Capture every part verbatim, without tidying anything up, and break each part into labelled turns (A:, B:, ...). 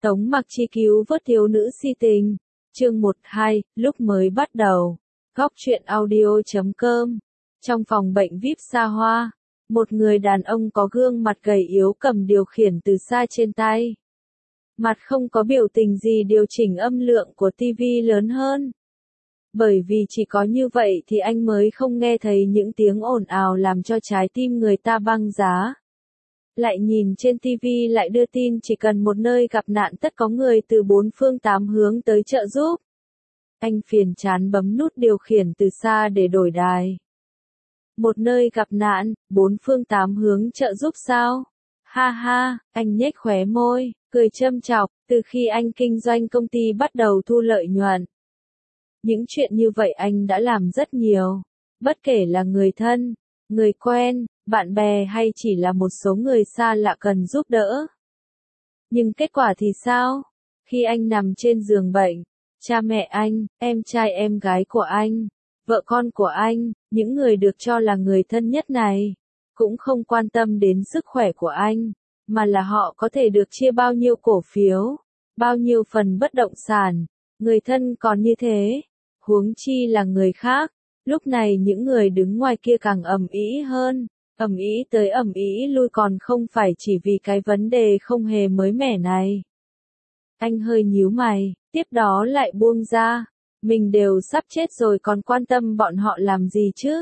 A: Tống Mặc Chi cứu vớt thiếu nữ si tình. Chương một hai, lúc mới bắt đầu. Góc truyện audio chấm com. Trong phòng bệnh víp xa hoa, một người đàn ông có gương mặt gầy yếu cầm điều khiển từ xa trên tay. Mặt không có biểu tình gì điều chỉnh âm lượng của tivi lớn hơn. Bởi vì chỉ có như vậy thì anh mới không nghe thấy những tiếng ồn ào làm cho trái tim người ta băng giá. Lại nhìn trên tivi lại đưa tin chỉ cần một nơi gặp nạn tất có người từ bốn phương tám hướng tới trợ giúp. Anh phiền chán bấm nút điều khiển từ xa để đổi đài. Một nơi gặp nạn, bốn phương tám hướng trợ giúp sao? Ha ha, anh nhếch khóe môi, cười châm chọc, từ khi anh kinh doanh công ty bắt đầu thu lợi nhuận. Những chuyện như vậy anh đã làm rất nhiều, bất kể là người thân, người quen, bạn bè hay chỉ là một số người xa lạ cần giúp đỡ. Nhưng kết quả thì sao? Khi anh nằm trên giường bệnh, cha mẹ anh, em trai em gái của anh, vợ con của anh, những người được cho là người thân nhất này, cũng không quan tâm đến sức khỏe của anh, mà là họ có thể được chia bao nhiêu cổ phiếu, bao nhiêu phần bất động sản, người thân còn như thế, huống chi là người khác. Lúc này những người đứng ngoài kia càng ầm ĩ hơn, ầm ĩ tới ầm ĩ lui còn không phải chỉ vì cái vấn đề không hề mới mẻ này. Anh hơi nhíu mày, tiếp đó lại buông ra, mình đều sắp chết rồi còn quan tâm bọn họ làm gì chứ?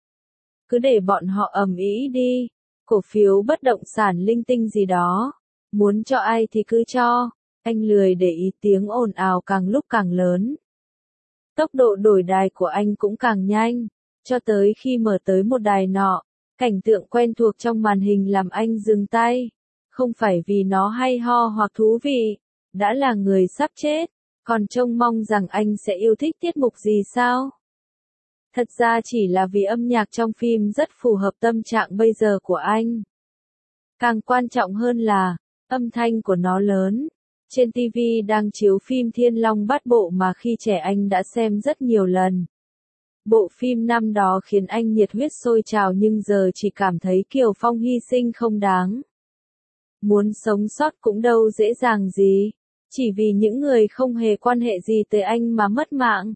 A: Cứ để bọn họ ầm ĩ đi, cổ phiếu bất động sản linh tinh gì đó, muốn cho ai thì cứ cho, anh lười để ý tiếng ồn ào càng lúc càng lớn. Tốc độ đổi đài của anh cũng càng nhanh, cho tới khi mở tới một đài nọ, cảnh tượng quen thuộc trong màn hình làm anh dừng tay. Không phải vì nó hay ho hoặc thú vị, đã là người sắp chết, còn trông mong rằng anh sẽ yêu thích tiết mục gì sao? Thật ra chỉ là vì âm nhạc trong phim rất phù hợp tâm trạng bây giờ của anh. Càng quan trọng hơn là, âm thanh của nó lớn. Trên tivi đang chiếu phim Thiên Long Bát Bộ mà khi trẻ anh đã xem rất nhiều lần. Bộ phim năm đó khiến anh nhiệt huyết sôi trào nhưng giờ chỉ cảm thấy Kiều Phong hy sinh không đáng. Muốn sống sót cũng đâu dễ dàng gì, chỉ vì những người không hề quan hệ gì tới anh mà mất mạng.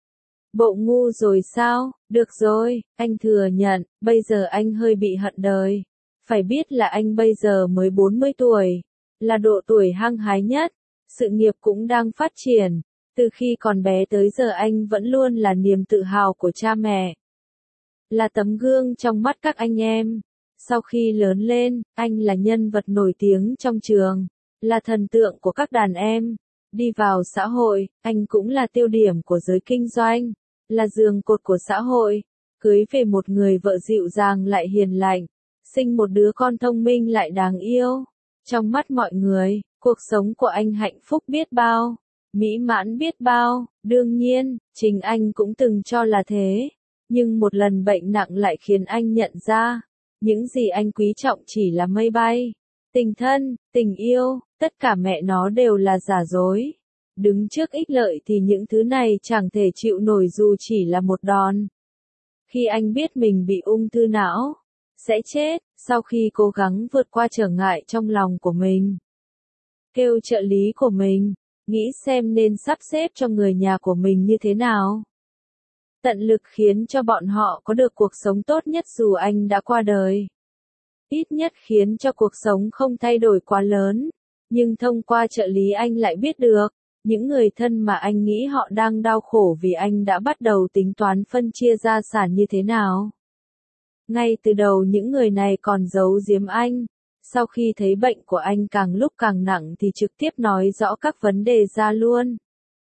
A: Bộ ngu rồi sao? Được rồi, anh thừa nhận, bây giờ anh hơi bị hận đời. Phải biết là anh bây giờ mới bốn mươi tuổi. Là độ tuổi hăng hái nhất, sự nghiệp cũng đang phát triển, từ khi còn bé tới giờ anh vẫn luôn là niềm tự hào của cha mẹ. Là tấm gương trong mắt các anh em, sau khi lớn lên, anh là nhân vật nổi tiếng trong trường, là thần tượng của các đàn em, đi vào xã hội, anh cũng là tiêu điểm của giới kinh doanh, là giường cột của xã hội, cưới về một người vợ dịu dàng lại hiền lành, sinh một đứa con thông minh lại đáng yêu. Trong mắt mọi người, cuộc sống của anh hạnh phúc biết bao, mỹ mãn biết bao, đương nhiên, chính anh cũng từng cho là thế. Nhưng một lần bệnh nặng lại khiến anh nhận ra, những gì anh quý trọng chỉ là mây bay. Tình thân, tình yêu, tất cả mẹ nó đều là giả dối. Đứng trước ích lợi thì những thứ này chẳng thể chịu nổi dù chỉ là một đòn. Khi anh biết mình bị ung thư não, sẽ chết, sau khi cố gắng vượt qua trở ngại trong lòng của mình. Kêu trợ lý của mình, nghĩ xem nên sắp xếp cho người nhà của mình như thế nào. Tận lực khiến cho bọn họ có được cuộc sống tốt nhất dù anh đã qua đời. Ít nhất khiến cho cuộc sống không thay đổi quá lớn, nhưng thông qua trợ lý anh lại biết được, những người thân mà anh nghĩ họ đang đau khổ vì anh đã bắt đầu tính toán phân chia gia sản như thế nào. Ngay từ đầu những người này còn giấu giếm anh, sau khi thấy bệnh của anh càng lúc càng nặng thì trực tiếp nói rõ các vấn đề ra luôn.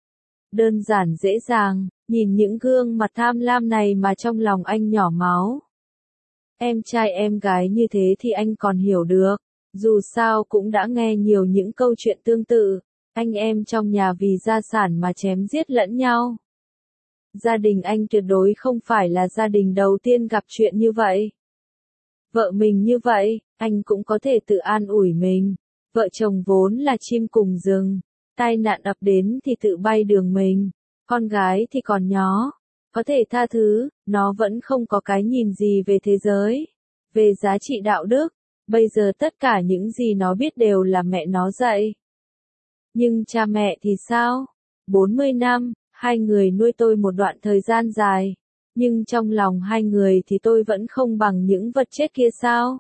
A: Đơn giản dễ dàng, nhìn những gương mặt tham lam này mà trong lòng anh nhỏ máu. Em trai em gái như thế thì anh còn hiểu được, dù sao cũng đã nghe nhiều những câu chuyện tương tự, anh em trong nhà vì gia sản mà chém giết lẫn nhau. Gia đình anh tuyệt đối không phải là gia đình đầu tiên gặp chuyện như vậy. Vợ mình như vậy, anh cũng có thể tự an ủi mình. Vợ chồng vốn là chim cùng rừng, tai nạn ập đến thì tự bay đường mình. Con gái thì còn nhỏ, có thể tha thứ, nó vẫn không có cái nhìn gì về thế giới, về giá trị đạo đức. Bây giờ tất cả những gì nó biết đều là mẹ nó dạy. Nhưng cha mẹ thì sao? bốn mươi năm, hai người nuôi tôi một đoạn thời gian dài. Nhưng trong lòng hai người thì tôi vẫn không bằng những vật chết kia sao?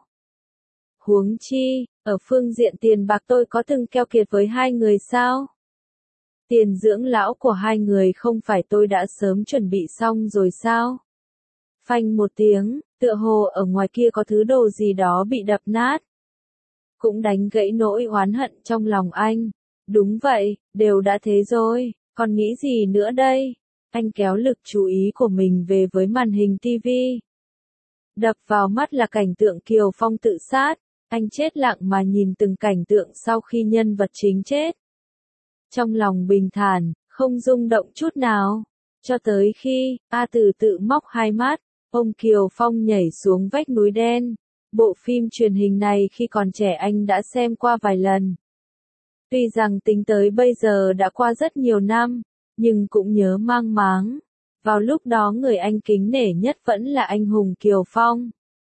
A: Huống chi, ở phương diện tiền bạc tôi có từng keo kiệt với hai người sao? Tiền dưỡng lão của hai người không phải tôi đã sớm chuẩn bị xong rồi sao? Phanh một tiếng, tựa hồ ở ngoài kia có thứ đồ gì đó bị đập nát. Cũng đánh gãy nỗi oán hận trong lòng anh. Đúng vậy, đều đã thế rồi, còn nghĩ gì nữa đây? Anh kéo lực chú ý của mình về với màn hình tivi. Đập vào mắt là cảnh tượng Kiều Phong tự sát. Anh chết lặng mà nhìn từng cảnh tượng sau khi nhân vật chính chết. Trong lòng bình thản, không rung động chút nào. Cho tới khi, A Tử tự móc hai mắt, ông Kiều Phong nhảy xuống vách núi đen. Bộ phim truyền hình này khi còn trẻ anh đã xem qua vài lần. Tuy rằng tính tới bây giờ đã qua rất nhiều năm, nhưng cũng nhớ mang máng. Vào lúc đó người anh kính nể nhất vẫn là anh hùng Kiều Phong.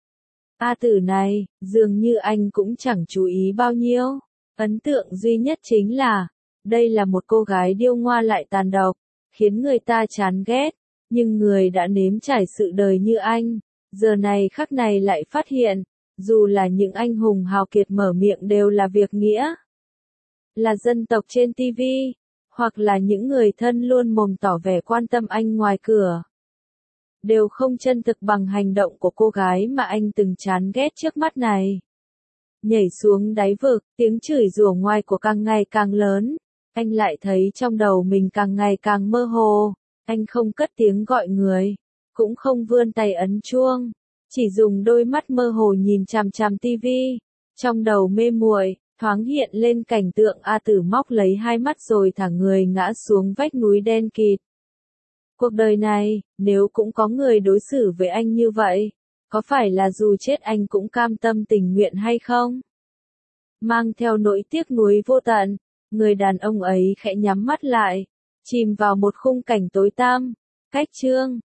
A: A Tử này, dường như anh cũng chẳng chú ý bao nhiêu. Ấn tượng duy nhất chính là, đây là một cô gái điêu ngoa lại tàn độc, khiến người ta chán ghét. Nhưng người đã nếm trải sự đời như anh, giờ này khắc này lại phát hiện, dù là những anh hùng hào kiệt mở miệng đều là việc nghĩa. Là dân tộc trên tivi, hoặc là những người thân luôn mồm tỏ vẻ quan tâm anh ngoài cửa. Đều không chân thực bằng hành động của cô gái mà anh từng chán ghét trước mắt này. Nhảy xuống đáy vực, tiếng chửi rủa ngoài của càng ngày càng lớn. Anh lại thấy trong đầu mình càng ngày càng mơ hồ. Anh không cất tiếng gọi người, cũng không vươn tay ấn chuông, chỉ dùng đôi mắt mơ hồ nhìn chằm chằm tivi. Trong đầu mê muội, thoáng hiện lên cảnh tượng A Tử móc lấy hai mắt rồi thả người ngã xuống vách núi đen kịt. Cuộc đời này, nếu cũng có người đối xử với anh như vậy, có phải là dù chết anh cũng cam tâm tình nguyện hay không? Mang theo nỗi tiếc nuối vô tận, người đàn ông ấy khẽ nhắm mắt lại, chìm vào một khung cảnh tối tăm. Cách chương